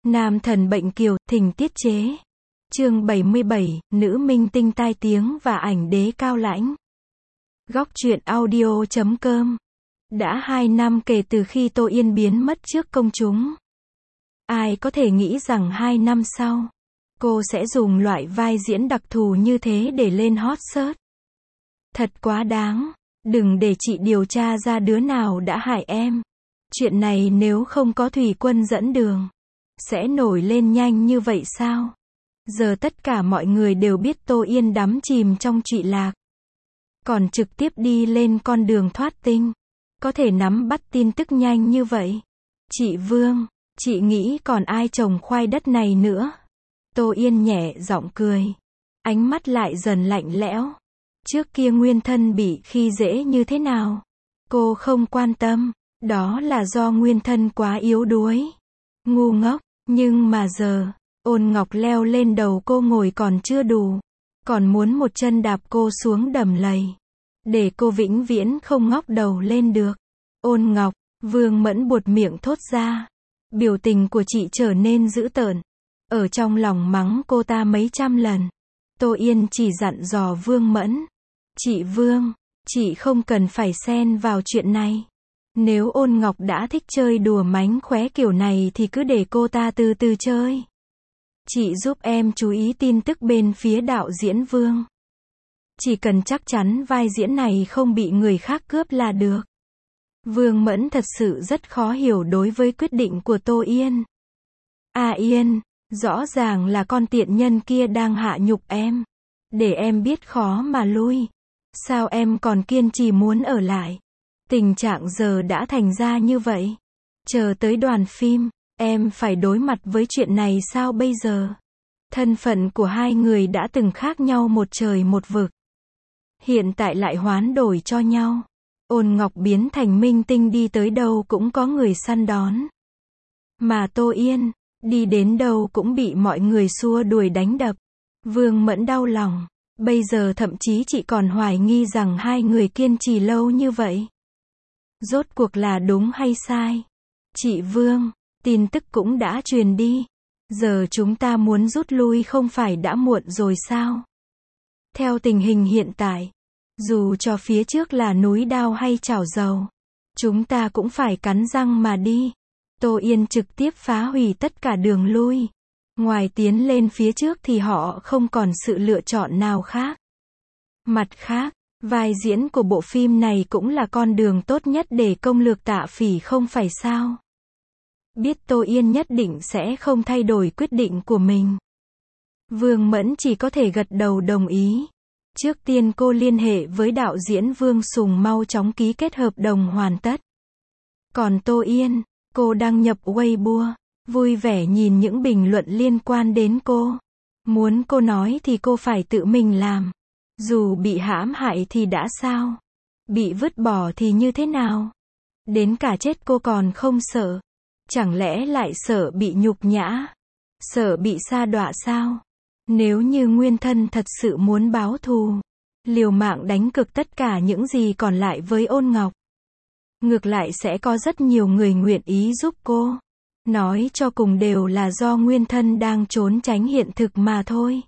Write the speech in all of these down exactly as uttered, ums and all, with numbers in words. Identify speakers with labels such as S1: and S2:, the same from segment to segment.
S1: Nam thần bệnh kiều, thỉnh tiết chế. Chương bảy mươi bảy, nữ minh tinh tai tiếng và ảnh đế cao lãnh. Góc truyện audio chấm com. Đã hai năm kể từ khi Tô Yên biến mất trước công chúng. Ai có thể nghĩ rằng hai năm sau, cô sẽ dùng loại vai diễn đặc thù như thế để lên hot search. Thật quá đáng. Đừng để chị điều tra ra đứa nào đã hại em. Chuyện này nếu không có Thủy Quân dẫn đường, sẽ nổi lên nhanh như vậy sao? Giờ tất cả mọi người đều biết Tô Yên đắm chìm trong trụy lạc, còn trực tiếp đi lên con đường thoát tinh. Có thể nắm bắt tin tức nhanh như vậy. Chị Vương, chị nghĩ còn ai trồng khoai đất này nữa? Tô Yên nhẹ giọng cười, ánh mắt lại dần lạnh lẽo. Trước kia Nguyên Thân bị khi dễ như thế nào, cô không quan tâm. Đó là do Nguyên Thân quá yếu đuối, ngu ngốc. Nhưng mà giờ, Ôn Ngọc leo lên đầu cô ngồi còn chưa đủ, còn muốn một chân đạp cô xuống đầm lầy, để cô vĩnh viễn không ngóc đầu lên được. Ôn Ngọc, Vương Mẫn buột miệng thốt ra. Biểu tình của chị trở nên dữ tợn, ở trong lòng mắng cô ta mấy trăm lần. Tô Yên chỉ dặn dò Vương Mẫn, chị Vương, chị không cần phải xen vào chuyện này. Nếu Ôn Ngọc đã thích chơi đùa mánh khóe kiểu này thì cứ để cô ta từ từ chơi. Chị giúp em chú ý tin tức bên phía đạo diễn Vương. Chỉ cần chắc chắn vai diễn này không bị người khác cướp là được. Vương Mẫn thật sự rất khó hiểu đối với quyết định của Tô Yên. À Yên, rõ ràng là con tiện nhân kia đang hạ nhục em, để em biết khó mà lui. Sao em còn kiên trì muốn ở lại? Tình trạng giờ đã thành ra như vậy. Chờ tới đoàn phim, em phải đối mặt với chuyện này sao bây giờ? Thân phận của hai người đã từng khác nhau một trời một vực, hiện tại lại hoán đổi cho nhau. Ôn Ngọc biến thành minh tinh đi tới đâu cũng có người săn đón. Mà Tô Yên, đi đến đâu cũng bị mọi người xua đuổi đánh đập. Vương Mẫn đau lòng. Bây giờ thậm chí chị còn hoài nghi rằng hai người kiên trì lâu như vậy, rốt cuộc là đúng hay sai? Chị Vương, tin tức cũng đã truyền đi. Giờ chúng ta muốn rút lui không phải đã muộn rồi sao? Theo tình hình hiện tại, dù cho phía trước là núi đao hay chảo dầu, chúng ta cũng phải cắn răng mà đi. Tô Yên trực tiếp phá hủy tất cả đường lui. Ngoài tiến lên phía trước thì họ không còn sự lựa chọn nào khác. Mặt khác, vai diễn của bộ phim này cũng là con đường tốt nhất để công lược Tạ Phỉ không phải sao? Biết Tô Yên nhất định sẽ không thay đổi quyết định của mình, Vương Mẫn chỉ có thể gật đầu đồng ý. Trước tiên cô liên hệ với đạo diễn Vương Sùng mau chóng ký kết hợp đồng hoàn tất. Còn Tô Yên, cô đăng nhập Weibo, vui vẻ nhìn những bình luận liên quan đến cô. Muốn cô nói thì cô phải tự mình làm. Dù bị hãm hại thì đã sao? Bị vứt bỏ thì như thế nào? Đến cả chết cô còn không sợ? Chẳng lẽ lại sợ bị nhục nhã? Sợ bị sa đọa sao? Nếu như Nguyên Thân thật sự muốn báo thù, liều mạng đánh cực tất cả những gì còn lại với Ôn Ngọc, ngược lại sẽ có rất nhiều người nguyện ý giúp cô. Nói cho cùng đều là do Nguyên Thân đang trốn tránh hiện thực mà thôi.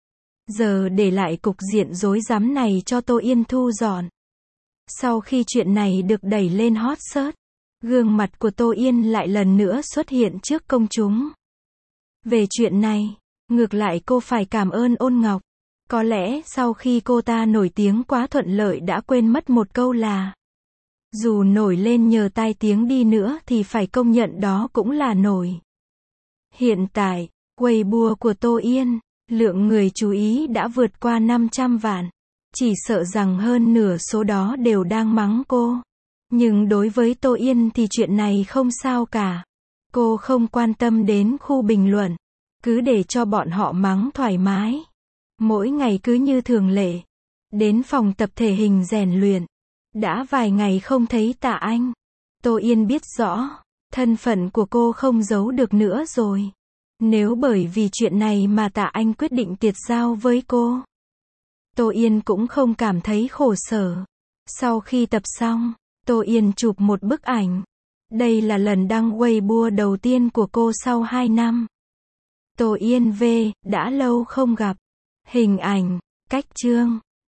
S1: Giờ để lại cục diện rối rắm này cho Tô Yên thu dọn. Sau khi chuyện này được đẩy lên hot search, gương mặt của Tô Yên lại lần nữa xuất hiện trước công chúng. Về chuyện này, ngược lại cô phải cảm ơn Ôn Ngọc. Có lẽ sau khi cô ta nổi tiếng quá thuận lợi đã quên mất một câu là, dù nổi lên nhờ tai tiếng đi nữa thì phải công nhận đó cũng là nổi. Hiện tại, Weibo của Tô Yên, lượng người chú ý đã vượt qua năm trăm vạn. Chỉ sợ rằng hơn nửa số đó đều đang mắng cô. Nhưng đối với Tô Yên thì chuyện này không sao cả. Cô không quan tâm đến khu bình luận, cứ để cho bọn họ mắng thoải mái. Mỗi ngày cứ như thường lệ, đến phòng tập thể hình rèn luyện. Đã vài ngày không thấy Tạ Anh, Tô Yên biết rõ, thân phận của cô không giấu được nữa rồi. Nếu bởi vì chuyện này mà Tạ Anh quyết định tiệt giao với cô, Tô Yên cũng không cảm thấy khổ sở. Sau khi tập xong, Tô Yên chụp một bức ảnh, Đây là lần đăng Weibo đầu tiên của cô sau hai năm. Tô Yên V, đã lâu không gặp. Hình ảnh, cách chương.